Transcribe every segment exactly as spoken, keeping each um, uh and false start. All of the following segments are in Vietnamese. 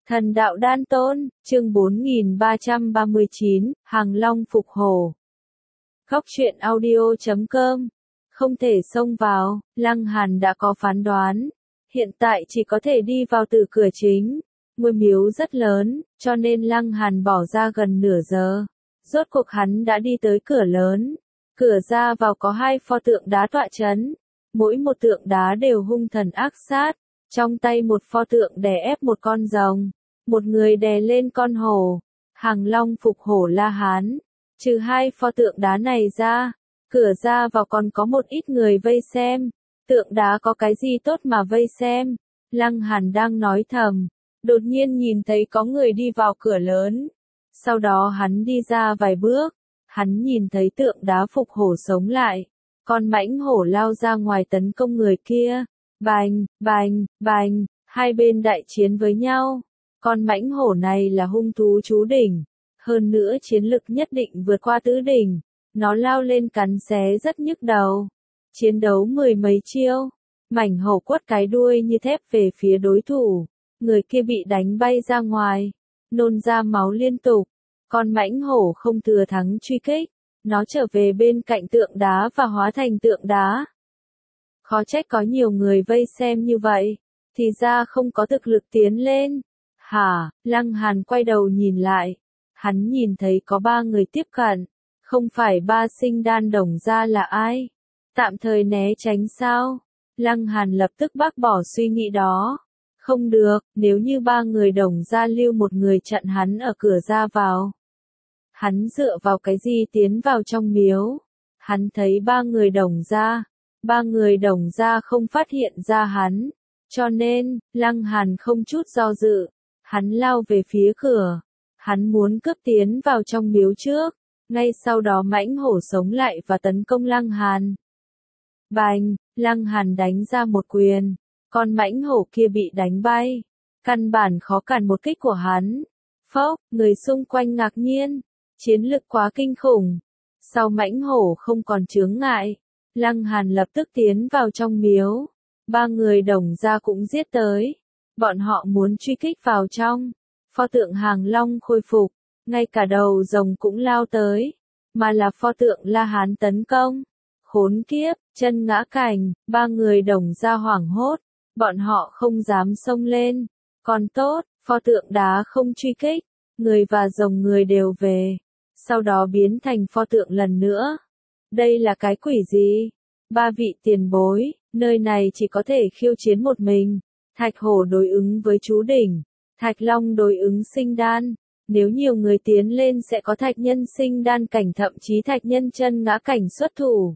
Thần đạo đan tôn, chương bốn nghìn ba trăm ba mươi chín, Hàng Long phục hổ. Góc truyện audio chấm com. Không thể xông vào, Lăng Hàn đã có phán đoán. Hiện tại chỉ có thể đi vào từ cửa chính. Ngôi miếu rất lớn, cho nên Lăng Hàn bỏ ra gần nửa giờ. Rốt cuộc hắn đã đi tới cửa lớn. Cửa ra vào có hai pho tượng đá tọa chấn. Mỗi một tượng đá đều hung thần ác sát. Trong tay một pho tượng đè ép một con rồng. Một người đè lên con hổ. Hàng Long phục hổ La Hán. Trừ hai pho tượng đá này ra, cửa ra vào còn có một ít người vây xem. Tượng đá có cái gì tốt mà vây xem? Lăng Hàn đang nói thầm. Đột nhiên nhìn thấy có người đi vào cửa lớn. Sau đó hắn đi ra vài bước. Hắn nhìn thấy tượng đá phục hổ sống lại. Con mãnh hổ lao ra ngoài tấn công người kia. Bành, bành, bành, hai bên đại chiến với nhau. Con mãnh hổ này là hung thú chú đỉnh. Hơn nữa chiến lực nhất định vượt qua tứ đỉnh. Nó lao lên cắn xé rất nhức đầu. Chiến đấu mười mấy chiêu. Mảnh hổ quất cái đuôi như thép về phía đối thủ. Người kia bị đánh bay ra ngoài. Nôn ra máu liên tục. Con mãnh hổ không thừa thắng truy kích. Nó trở về bên cạnh tượng đá và hóa thành tượng đá. Khó trách có nhiều người vây xem như vậy. Thì ra không có thực lực tiến lên. Hả, Lăng Hàn quay đầu nhìn lại. Hắn nhìn thấy có ba người tiếp cận. Không phải ba sinh đan đồng gia là ai? Tạm thời né tránh sao? Lăng Hàn lập tức bác bỏ suy nghĩ đó. Không được, nếu như ba người đồng gia lưu một người chặn hắn ở cửa ra vào. Hắn dựa vào cái gì tiến vào trong miếu? Hắn thấy ba người đồng gia. Ba người đồng gia không phát hiện ra hắn. Cho nên, Lăng Hàn không chút do dự. Hắn lao về phía cửa. Hắn muốn cướp tiến vào trong miếu trước. Ngay sau đó mãnh hổ sống lại và tấn công Lăng Hàn. Bành, Lăng Hàn đánh ra một quyền. Con mãnh hổ kia bị đánh bay. Căn bản khó cản một kích của hắn. Phốc, người xung quanh ngạc nhiên. Chiến lực quá kinh khủng. Sau mãnh hổ không còn chướng ngại. Lăng Hàn lập tức tiến vào trong miếu. Ba người đồng gia cũng giết tới. Bọn họ muốn truy kích vào trong. Pho tượng Hàng Long khôi phục. Ngay cả đầu rồng cũng lao tới. Mà là pho tượng La Hán tấn công. Khốn kiếp, chân ngã cành. Ba người đồng gia hoảng hốt. Bọn họ không dám xông lên. Còn tốt, pho tượng đá không truy kích. Người và rồng người đều về. Sau đó biến thành pho tượng lần nữa. Đây là cái quỷ gì? Ba vị tiền bối, nơi này chỉ có thể khiêu chiến một mình. Thạch hổ đối ứng với chú đỉnh. Thạch long đối ứng sinh đan. Nếu nhiều người tiến lên sẽ có thạch nhân sinh đan cảnh, thậm chí thạch nhân chân ngã cảnh xuất thủ.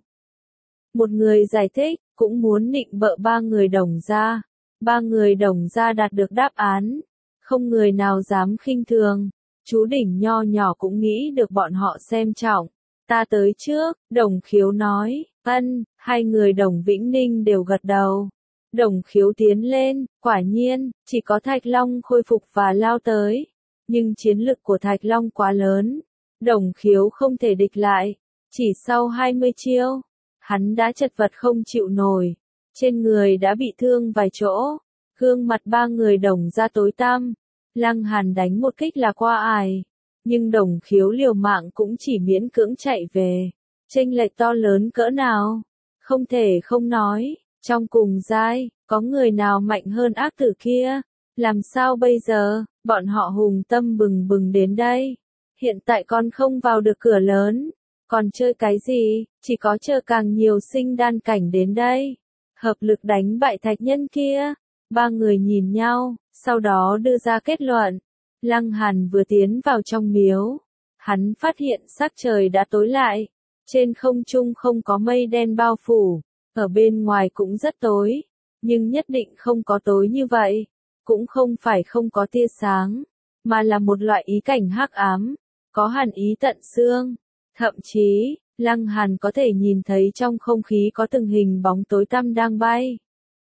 Một người giải thích, cũng muốn nịnh bợ ba người đồng gia. Ba người đồng gia đạt được đáp án. Không người nào dám khinh thường. Chú đỉnh nho nhỏ cũng nghĩ được bọn họ xem trọng. Ta tới trước, Đồng Khiếu nói. Ân, hai người Đồng Vĩnh Ninh đều gật đầu. Đồng Khiếu tiến lên, quả nhiên, chỉ có Thạch Long khôi phục và lao tới. Nhưng chiến lực của Thạch Long quá lớn. Đồng Khiếu không thể địch lại. Chỉ sau hai mươi chiêu, hắn đã chật vật không chịu nổi. Trên người đã bị thương vài chỗ. Gương mặt ba người đồng ra tối tăm. Lăng Hàn đánh một kích là qua ải. Nhưng Đồng Khiếu liều mạng cũng chỉ miễn cưỡng chạy về. Chênh lệch to lớn cỡ nào? Không thể không nói. Trong cùng giai, có người nào mạnh hơn ác tử kia? Làm sao bây giờ? Bọn họ hùng tâm bừng bừng đến đây. Hiện tại còn không vào được cửa lớn. Còn chơi cái gì? Chỉ có chờ càng nhiều sinh đan cảnh đến đây. Hợp lực đánh bại thạch nhân kia. Ba người nhìn nhau, sau đó đưa ra kết luận. Lăng Hàn vừa tiến vào trong miếu. Hắn phát hiện sắc trời đã tối lại. Trên không trung không có mây đen bao phủ. Ở bên ngoài cũng rất tối. Nhưng nhất định không có tối như vậy. Cũng không phải không có tia sáng. Mà là một loại ý cảnh hắc ám. Có hàn ý tận xương. Thậm chí, Lăng Hàn có thể nhìn thấy trong không khí có từng hình bóng tối tăm đang bay.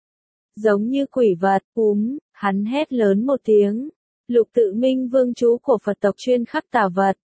Giống như quỷ vật, úm, hắn hét lớn một tiếng. Lục Tự Minh vương chú của Phật tộc chuyên khắc tà vật.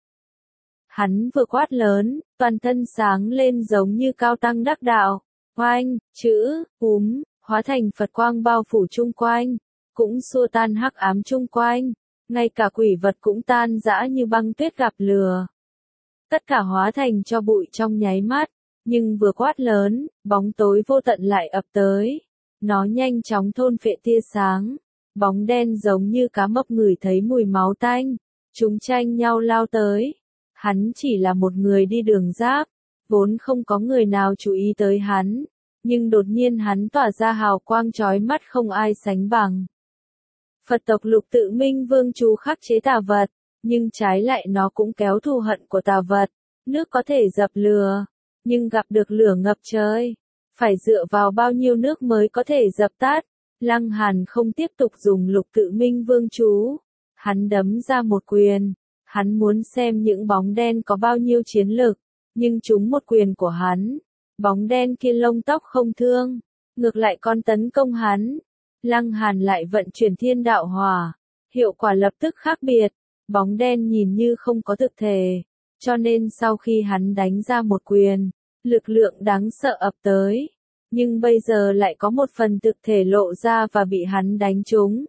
Hắn vừa quát lớn, toàn thân sáng lên giống như cao tăng đắc đạo. Oanh, chữ, úm, hóa thành Phật quang bao phủ chung quanh. Cũng xua tan hắc ám chung quanh. ngay cả quỷ vật cũng tan rã như băng tuyết gặp lửa. Tất cả hóa thành cho bụi trong nháy mắt, nhưng vừa quát lớn, bóng tối vô tận lại ập tới. Nó nhanh chóng thôn phệ tia sáng, bóng đen giống như cá mập ngửi thấy mùi máu tanh, chúng tranh nhau lao tới. Hắn chỉ là một người đi đường giáp, vốn không có người nào chú ý tới hắn, nhưng đột nhiên hắn tỏa ra hào quang chói mắt không ai sánh bằng. Phật tộc Lục Tự Minh Vương chú khắc chế tà vật, nhưng trái lại nó cũng kéo thù hận của tà vật. Nước có thể dập lửa, nhưng gặp được lửa ngập trời, phải dựa vào bao nhiêu nước mới có thể dập tắt. Lăng Hàn không tiếp tục dùng Lục Tự Minh Vương chú, hắn đấm ra một quyền, hắn muốn xem những bóng đen có bao nhiêu chiến lực, nhưng trúng một quyền của hắn, bóng đen kia lông tóc không thương, ngược lại còn tấn công hắn. Lăng Hàn lại vận chuyển Thiên Đạo Hỏa, hiệu quả lập tức khác biệt, bóng đen nhìn như không có thực thể, cho nên sau khi hắn đánh ra một quyền, lực lượng đáng sợ ập tới, nhưng bây giờ lại có một phần thực thể lộ ra và bị hắn đánh trúng.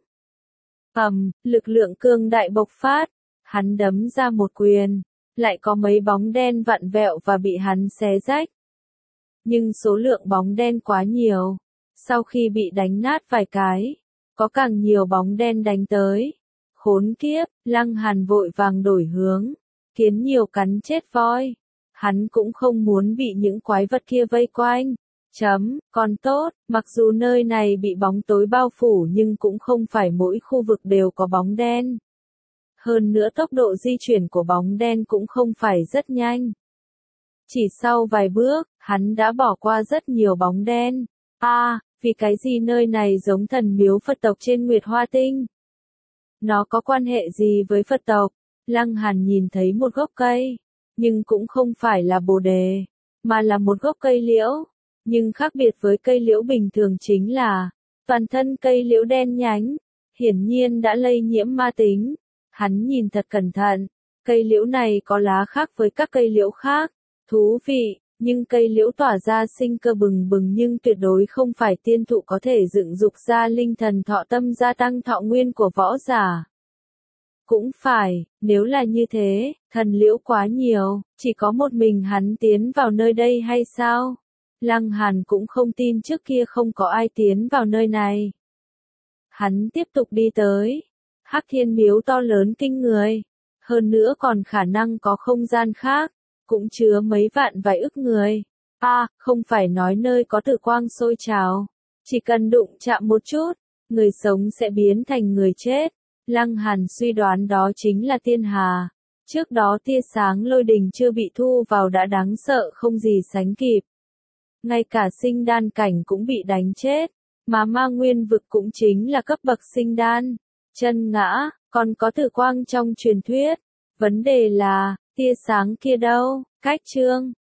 Ầm, lực lượng cương đại bộc phát, hắn đấm ra một quyền, lại có mấy bóng đen vặn vẹo và bị hắn xé rách. Nhưng số lượng bóng đen quá nhiều, sau khi bị đánh nát vài cái, có càng nhiều bóng đen đánh tới. Khốn kiếp, Lăng Hàn vội vàng đổi hướng, kiến nhiều cắn chết voi. Hắn cũng không muốn bị những quái vật kia vây quanh. Chấm, còn tốt, mặc dù nơi này bị bóng tối bao phủ nhưng cũng không phải mỗi khu vực đều có bóng đen. Hơn nữa tốc độ di chuyển của bóng đen cũng không phải rất nhanh. Chỉ sau vài bước, hắn đã bỏ qua rất nhiều bóng đen. À, vì cái gì nơi này giống thần miếu Phật tộc trên Nguyệt Hoa Tinh? Nó có quan hệ gì với Phật tộc? Lăng Hàn nhìn thấy một gốc cây, nhưng cũng không phải là bồ đề, mà là một gốc cây liễu. Nhưng khác biệt với cây liễu bình thường chính là, toàn thân cây liễu đen nhánh, hiển nhiên đã lây nhiễm ma tính. Hắn nhìn thật cẩn thận, cây liễu này có lá khác với các cây liễu khác, thú vị, nhưng cây liễu tỏa ra sinh cơ bừng bừng nhưng tuyệt đối không phải tiên thụ có thể dựng dục ra linh thần thọ tâm gia tăng thọ nguyên của võ giả. Cũng phải, nếu là như thế, thần liễu quá nhiều, chỉ có một mình hắn tiến vào nơi đây hay sao? Lăng Hàn cũng không tin trước kia không có ai tiến vào nơi này. Hắn tiếp tục đi tới. Hắc Thiên Miếu to lớn kinh người, hơn nữa còn khả năng có không gian khác, cũng chứa mấy vạn vài ức người. À, không phải nói nơi có tử quang sôi trào, chỉ cần đụng chạm một chút, người sống sẽ biến thành người chết. Lăng Hàn suy đoán đó chính là Tiên Hà. Trước đó tia sáng lôi đình chưa bị thu vào đã đáng sợ không gì sánh kịp. Ngay cả sinh đan cảnh cũng bị đánh chết, mà ma nguyên vực cũng chính là cấp bậc sinh đan. Chân ngã, còn có tử quang trong truyền thuyết. Vấn đề là, tia sáng kia đâu? Cách chương